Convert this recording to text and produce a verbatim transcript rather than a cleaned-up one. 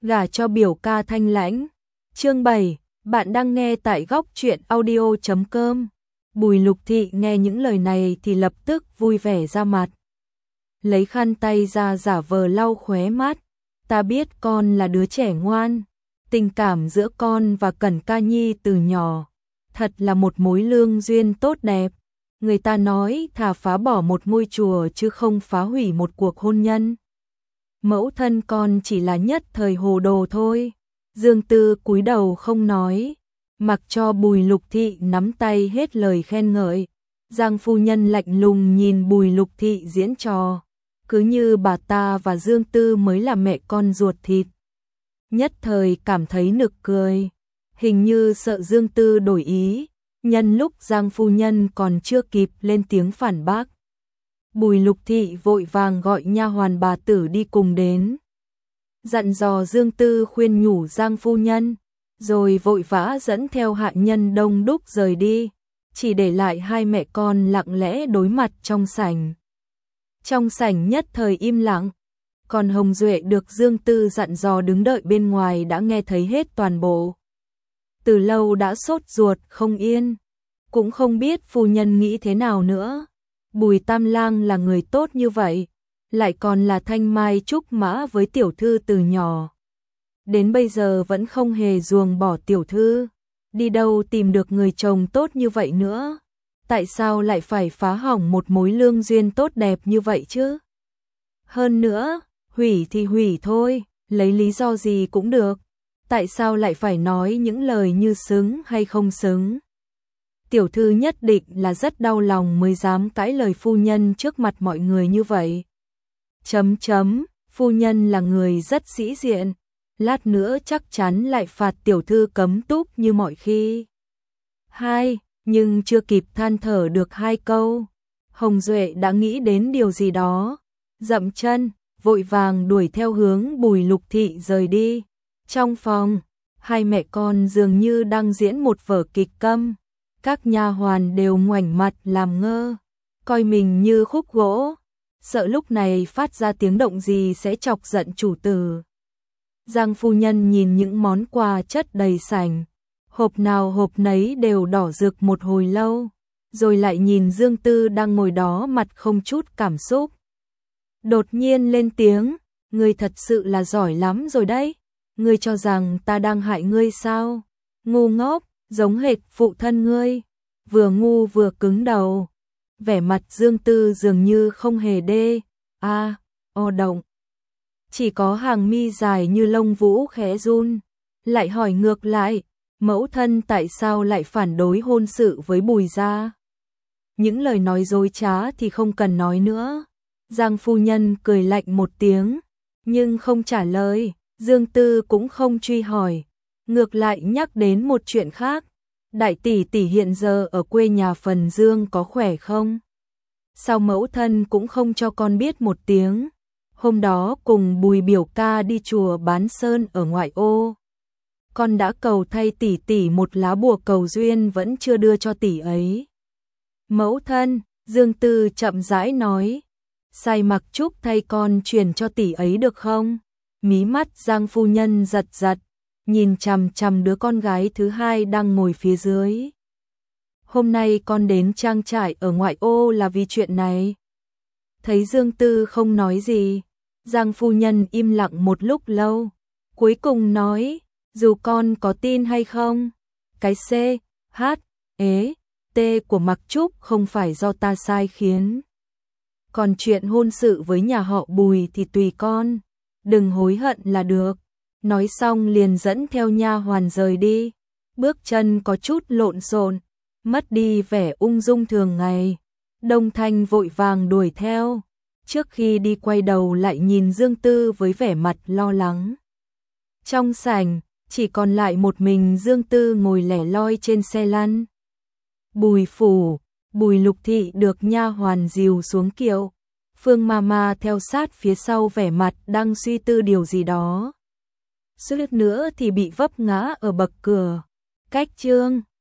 gả cho biểu ca thanh lãnh. Chương bảy, bạn đang nghe tại góc truyện audio chấm com. Bùi Lục Thị nghe những lời này thì lập tức vui vẻ ra mặt. Lấy khăn tay ra giả vờ lau khóe mắt. Ta biết con là đứa trẻ ngoan. Tình cảm giữa con và Cẩn Ca Nhi từ nhỏ. Thật là một mối lương duyên tốt đẹp. Người ta nói thà phá bỏ một ngôi chùa chứ không phá hủy một cuộc hôn nhân. Mẫu thân con chỉ là nhất thời hồ đồ thôi. Dương Tư cúi đầu không nói, mặc cho Bùi Lục Thị nắm tay hết lời khen ngợi. Giang phu nhân lạnh lùng nhìn Bùi Lục Thị diễn trò, cứ như bà ta và Dương Tư mới là mẹ con ruột thịt. Nhất thời cảm thấy nực cười, hình như sợ Dương Tư đổi ý, nhân lúc Giang phu nhân còn chưa kịp lên tiếng phản bác. Bùi Lục Thị vội vàng gọi nha hoàn bà tử đi cùng đến, dặn dò Dương Tư khuyên nhủ Giang phu nhân, rồi vội vã dẫn theo hạ nhân đông đúc rời đi, chỉ để lại hai mẹ con lặng lẽ đối mặt trong sảnh. Trong sảnh nhất thời im lặng, còn Hồng Duệ được Dương Tư dặn dò đứng đợi bên ngoài đã nghe thấy hết toàn bộ. Từ lâu đã sốt ruột không yên, cũng không biết phu nhân nghĩ thế nào nữa. Bùi Tam Lang là người tốt như vậy, lại còn là thanh mai trúc mã với tiểu thư từ nhỏ. Đến bây giờ vẫn không hề ruồng bỏ tiểu thư, đi đâu tìm được người chồng tốt như vậy nữa. Tại sao lại phải phá hỏng một mối lương duyên tốt đẹp như vậy chứ? Hơn nữa, hủy thì hủy thôi, lấy lý do gì cũng được. Tại sao lại phải nói những lời như xứng hay không xứng? Tiểu thư nhất định là rất đau lòng mới dám cãi lời phu nhân trước mặt mọi người như vậy. Chấm chấm, phu nhân là người rất sĩ diện, lát nữa chắc chắn lại phạt tiểu thư cấm túc như mọi khi. Hai, nhưng chưa kịp than thở được hai câu, Hồng Duệ đã nghĩ đến điều gì đó, dậm chân, vội vàng đuổi theo hướng Bùi Lục Thị rời đi. Trong phòng, hai mẹ con dường như đang diễn một vở kịch câm, các nha hoàn đều ngoảnh mặt làm ngơ, coi mình như khúc gỗ, sợ lúc này phát ra tiếng động gì sẽ chọc giận chủ tử. Giang phu nhân nhìn những món quà chất đầy sảnh, hộp nào hộp nấy đều đỏ rực một hồi lâu, rồi lại nhìn Dương Tư đang ngồi đó mặt không chút cảm xúc. Đột nhiên lên tiếng, ngươi thật sự là giỏi lắm rồi đấy, ngươi cho rằng ta đang hại ngươi sao? Ngu ngốc, giống hệt phụ thân ngươi, vừa ngu vừa cứng đầu. Vẻ mặt Dương Tư dường như không hề đê, a, o động. Chỉ có hàng mi dài như lông vũ khẽ run, lại hỏi ngược lại, mẫu thân tại sao lại phản đối hôn sự với Bùi gia? Những lời nói dối trá thì không cần nói nữa. Giang phu nhân cười lạnh một tiếng, nhưng không trả lời. Dương Tư cũng không truy hỏi, ngược lại nhắc đến một chuyện khác. Đại tỷ tỷ hiện giờ ở quê nhà Phần Dương có khỏe không? Sao mẫu thân cũng không cho con biết một tiếng? Hôm đó cùng Bùi biểu ca đi chùa Bán Sơn ở ngoại ô, con đã cầu thay tỷ tỷ một lá bùa cầu duyên vẫn chưa đưa cho tỷ ấy. Mẫu thân, Dương Tư chậm rãi nói, sai mặc trúc thay con truyền cho tỷ ấy được không? Mí mắt Giang phu nhân giật giật, nhìn chằm chằm đứa con gái thứ hai đang ngồi phía dưới. Hôm nay con đến trang trại ở ngoại ô là vì chuyện này. Thấy Dương Tư không nói gì, Giang phu nhân im lặng một lúc lâu, cuối cùng nói, dù con có tin hay không, cái C, H, E, T của Mặc Trúc không phải do ta sai khiến. Còn chuyện hôn sự với nhà họ Bùi thì tùy con, đừng hối hận là được. Nói xong liền dẫn theo nha hoàn rời đi, bước chân có chút lộn xộn, mất đi vẻ ung dung thường ngày. Đông Thanh vội vàng đuổi theo, trước khi đi quay đầu lại nhìn Dương Tư với vẻ mặt lo lắng. Trong sảnh, chỉ còn lại một mình Dương Tư ngồi lẻ loi trên xe lăn. Bùi phủ, Bùi Lục Thị được nha hoàn dìu xuống kiệu, Phương Mama theo sát phía sau vẻ mặt đang suy tư điều gì đó. Suýt nữa thì bị vấp ngã ở bậc cửa. Cách chương